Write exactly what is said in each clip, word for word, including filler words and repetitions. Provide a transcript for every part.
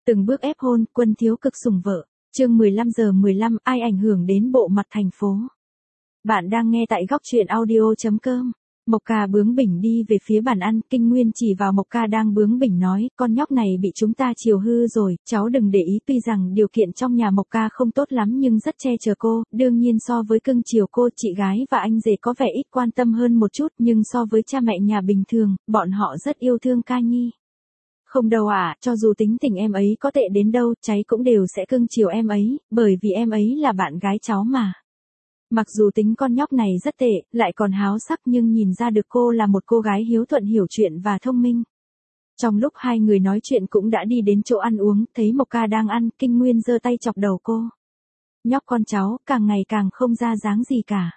Từng bước ép hôn, Quân thiếu cực sủng vợ. Chương mười lăm giờ mười lăm, ai ảnh hưởng đến bộ mặt thành phố. Bạn đang nghe tại góc truyện audio chấm com. Mộc Ca bướng bỉnh đi về phía bàn ăn, Kinh Nguyên chỉ vào Mộc Ca đang bướng bỉnh nói, con nhóc này bị chúng ta chiều hư rồi, cháu đừng để ý. Tuy rằng điều kiện trong nhà Mộc Ca không tốt lắm nhưng rất che chở cô, đương nhiên so với cưng chiều cô, chị gái và anh rể có vẻ ít quan tâm hơn một chút, nhưng so với cha mẹ nhà bình thường, bọn họ rất yêu thương Ca Nhi. Không đâu ạ, à, cho dù tính tình em ấy có tệ đến đâu, cháy cũng đều sẽ cưng chiều em ấy, bởi vì em ấy là bạn gái cháu mà. Mặc dù tính con nhóc này rất tệ, lại còn háo sắc nhưng nhìn ra được cô là một cô gái hiếu thuận hiểu chuyện và thông minh. Trong lúc hai người nói chuyện cũng đã đi đến chỗ ăn uống, thấy Mộc Ca đang ăn, Kinh Nguyên giơ tay chọc đầu cô. Nhóc con cháu, càng ngày càng không ra dáng gì cả.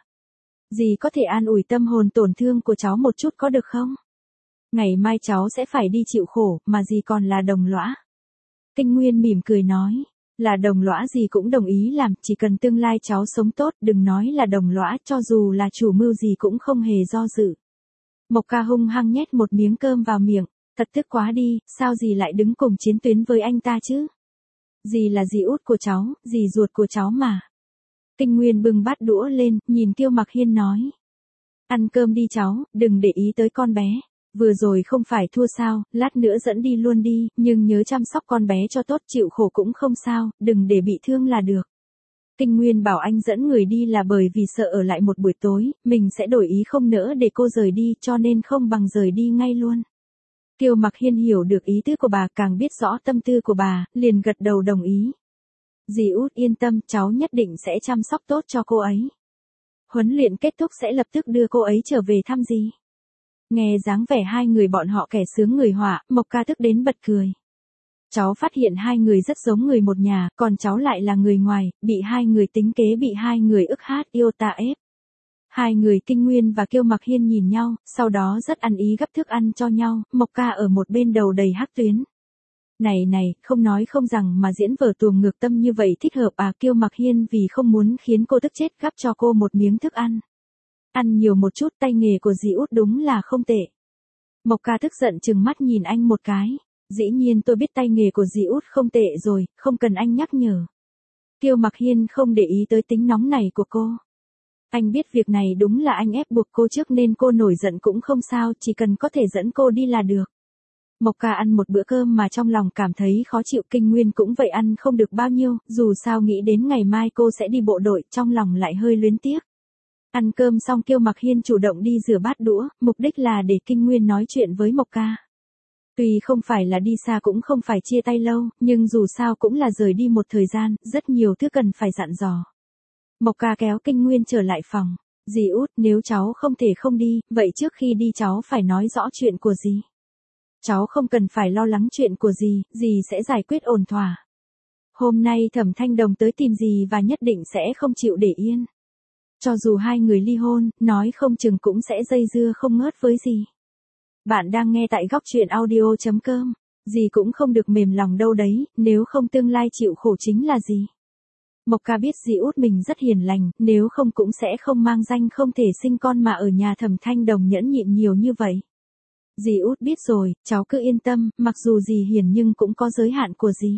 Dì có thể an ủi tâm hồn tổn thương của cháu một chút có được không? Ngày mai cháu sẽ phải đi chịu khổ, mà dì còn là đồng lõa. Kinh Nguyên mỉm cười nói, là đồng lõa dì cũng đồng ý làm, chỉ cần tương lai cháu sống tốt, đừng nói là đồng lõa, cho dù là chủ mưu dì cũng không hề do dự. Mộc Ca hung hăng nhét một miếng cơm vào miệng, thật tức quá đi, sao dì lại đứng cùng chiến tuyến với anh ta chứ? Dì là dì út của cháu, dì ruột của cháu mà. Kinh Nguyên bưng bát đũa lên, nhìn Kiêu Mặc Hiên nói. Ăn cơm đi cháu, đừng để ý tới con bé. Vừa rồi không phải thua sao, lát nữa dẫn đi luôn đi, nhưng nhớ chăm sóc con bé cho tốt, chịu khổ cũng không sao, đừng để bị thương là được. Kinh Nguyên bảo anh dẫn người đi là bởi vì sợ ở lại một buổi tối, mình sẽ đổi ý không nỡ để cô rời đi, cho nên không bằng rời đi ngay luôn. Kiêu Mặc Hiên hiểu được ý tứ của bà, càng biết rõ tâm tư của bà, liền gật đầu đồng ý. Dì út yên tâm, cháu nhất định sẽ chăm sóc tốt cho cô ấy. Huấn luyện kết thúc sẽ lập tức đưa cô ấy trở về thăm dì. Nghe dáng vẻ hai người bọn họ kẻ sướng người họa, Mộc Ca tức đến bật cười. Cháu phát hiện hai người rất giống người một nhà, còn cháu lại là người ngoài, bị hai người tính kế, bị hai người ức hát yêu ta ép. Hai người Kinh Nguyên và Kiêu Mặc Hiên nhìn nhau, sau đó rất ăn ý gấp thức ăn cho nhau, Mộc Ca ở một bên đầu đầy hắc tuyến. Này này, không nói không rằng mà diễn vở tuồng ngược tâm như vậy thích hợp à? Kiêu Mặc Hiên vì không muốn khiến cô tức chết gắp cho cô một miếng thức ăn. Ăn nhiều một chút, tay nghề của dì út đúng là không tệ. Mộc Ca tức giận trừng mắt nhìn anh một cái. Dĩ nhiên tôi biết tay nghề của dì út không tệ rồi, không cần anh nhắc nhở. Kiêu Mặc Hiên không để ý tới tính nóng này của cô. Anh biết việc này đúng là anh ép buộc cô trước nên cô nổi giận cũng không sao, chỉ cần có thể dẫn cô đi là được. Mộc Ca ăn một bữa cơm mà trong lòng cảm thấy khó chịu, Kinh Nguyên cũng vậy, ăn không được bao nhiêu, dù sao nghĩ đến ngày mai cô sẽ đi bộ đội, trong lòng lại hơi luyến tiếc. Ăn cơm xong Kiêu Mặc Hiên chủ động đi rửa bát đũa, mục đích là để Kinh Nguyên nói chuyện với Mộc Ca. Tuy không phải là đi xa cũng không phải chia tay lâu, nhưng dù sao cũng là rời đi một thời gian, rất nhiều thứ cần phải dặn dò. Mộc Ca kéo Kinh Nguyên trở lại phòng. Dì út, nếu cháu không thể không đi, vậy trước khi đi cháu phải nói rõ chuyện của dì. Cháu không cần phải lo lắng chuyện của dì, dì sẽ giải quyết ổn thỏa. Hôm nay Thẩm Thanh Đồng tới tìm dì và nhất định sẽ không chịu để yên. Cho dù hai người ly hôn, nói không chừng cũng sẽ dây dưa không ngớt với dì. Bạn đang nghe tại góc truyện audio chấm com. Dì cũng không được mềm lòng đâu đấy, nếu không tương lai chịu khổ chính là dì. Mộc Ca biết dì út mình rất hiền lành, nếu không cũng sẽ không mang danh không thể sinh con mà ở nhà Thẩm Thanh Đồng nhẫn nhịn nhiều như vậy. Dì út biết rồi, cháu cứ yên tâm, mặc dù dì hiền nhưng cũng có giới hạn của dì.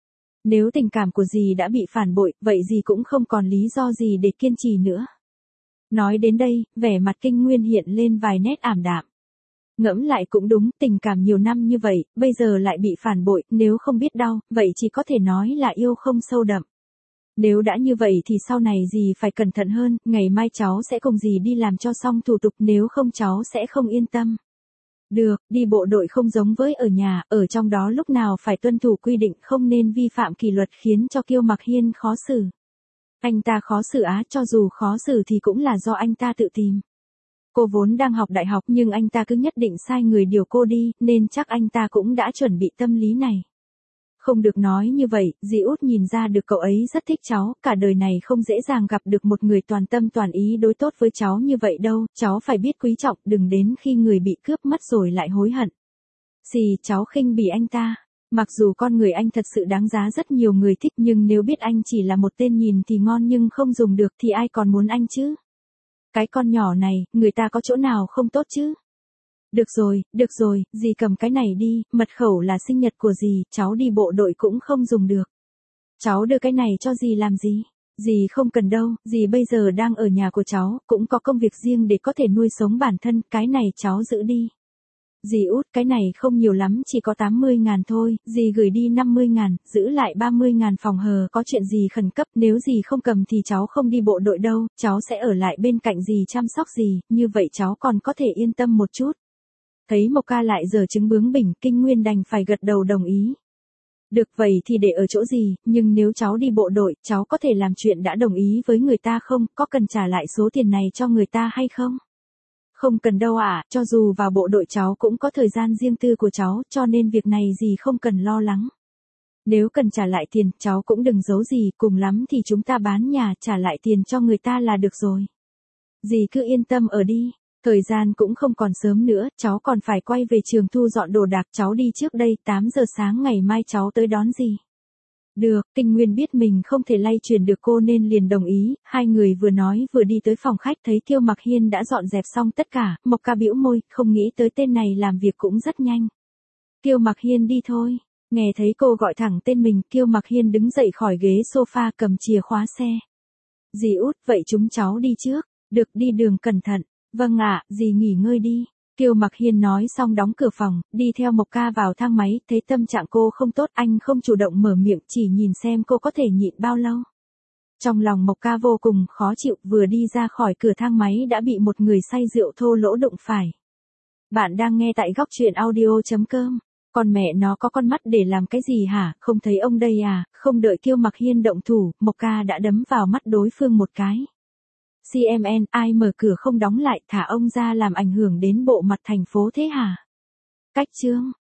Nếu tình cảm của dì đã bị phản bội, vậy dì cũng không còn lý do gì để kiên trì nữa. Nói đến đây, vẻ mặt Kinh Nguyên hiện lên vài nét ảm đạm. Ngẫm lại cũng đúng, tình cảm nhiều năm như vậy, bây giờ lại bị phản bội, nếu không biết đau, vậy chỉ có thể nói là yêu không sâu đậm. Nếu đã như vậy thì sau này dì phải cẩn thận hơn, ngày mai cháu sẽ cùng dì đi làm cho xong thủ tục, nếu không cháu sẽ không yên tâm. Được, đi bộ đội không giống với ở nhà, ở trong đó lúc nào phải tuân thủ quy định, không nên vi phạm kỷ luật, khiến cho Kiêu Mặc Hiên khó xử. Anh ta khó xử á, cho dù khó xử thì cũng là do anh ta tự tìm. Cô vốn đang học đại học nhưng anh ta cứ nhất định sai người điều cô đi, nên chắc anh ta cũng đã chuẩn bị tâm lý này. Không được nói như vậy, dì út nhìn ra được cậu ấy rất thích cháu, cả đời này không dễ dàng gặp được một người toàn tâm toàn ý đối tốt với cháu như vậy đâu, cháu phải biết quý trọng, đừng đến khi người bị cướp mất rồi lại hối hận. Xì, cháu khinh bỉ anh ta. Mặc dù con người anh thật sự đáng giá rất nhiều người thích, nhưng nếu biết anh chỉ là một tên nhìn thì ngon nhưng không dùng được thì ai còn muốn anh chứ? Cái con nhỏ này, người ta có chỗ nào không tốt chứ? Được rồi, được rồi, dì cầm cái này đi, mật khẩu là sinh nhật của dì, cháu đi bộ đội cũng không dùng được. Cháu đưa cái này cho dì làm gì? Dì không cần đâu, dì bây giờ đang ở nhà của cháu, cũng có công việc riêng để có thể nuôi sống bản thân, cái này cháu giữ đi. Dì út, cái này không nhiều lắm, chỉ có tám mươi ngàn thôi, dì gửi đi năm mươi ngàn, giữ lại ba mươi ngàn phòng hờ, có chuyện gì khẩn cấp, nếu dì không cầm thì cháu không đi bộ đội đâu, cháu sẽ ở lại bên cạnh dì chăm sóc dì, như vậy cháu còn có thể yên tâm một chút. Thấy Mộc Ca lại giờ chứng bướng bỉnh, Kinh Nguyên đành phải gật đầu đồng ý. Được vậy thì để ở chỗ gì, nhưng nếu cháu đi bộ đội, cháu có thể làm chuyện đã đồng ý với người ta không, có cần trả lại số tiền này cho người ta hay không? Không cần đâu ạ, à, cho dù vào bộ đội cháu cũng có thời gian riêng tư của cháu, cho nên việc này dì không cần lo lắng. Nếu cần trả lại tiền, cháu cũng đừng giấu gì, cùng lắm thì chúng ta bán nhà, trả lại tiền cho người ta là được rồi. Dì cứ yên tâm ở đi. Thời gian cũng không còn sớm nữa, cháu còn phải quay về trường thu dọn đồ đạc, cháu đi trước đây, tám giờ sáng ngày mai cháu tới đón dì. Được, Kinh Nguyên biết mình không thể lay chuyển được cô nên liền đồng ý, hai người vừa nói vừa đi tới phòng khách thấy Kiêu Mặc Hiên đã dọn dẹp xong tất cả, Mộc Ca bĩu môi, không nghĩ tới tên này làm việc cũng rất nhanh. Kiêu Mặc Hiên đi thôi, nghe thấy cô gọi thẳng tên mình, Kiêu Mặc Hiên đứng dậy khỏi ghế sofa cầm chìa khóa xe. Dì út, vậy chúng cháu đi trước, được đi đường cẩn thận. Vâng ạ, dì nghỉ ngơi đi. Kiêu Mặc Hiên nói xong đóng cửa phòng, đi theo Mộc Ca vào thang máy, thấy tâm trạng cô không tốt, anh không chủ động mở miệng, chỉ nhìn xem cô có thể nhịn bao lâu. Trong lòng Mộc Ca vô cùng khó chịu, vừa đi ra khỏi cửa thang máy đã bị một người say rượu thô lỗ đụng phải. Bạn đang nghe tại góc truyện audio chấm com. Con mẹ nó có con mắt để làm cái gì hả, không thấy ông đây à, không đợi Kiêu Mặc Hiên động thủ, Mộc Ca đã đấm vào mắt đối phương một cái. xê em en, ai mở cửa không đóng lại, thả ông ra làm ảnh hưởng đến bộ mặt thành phố thế hả? Cách chương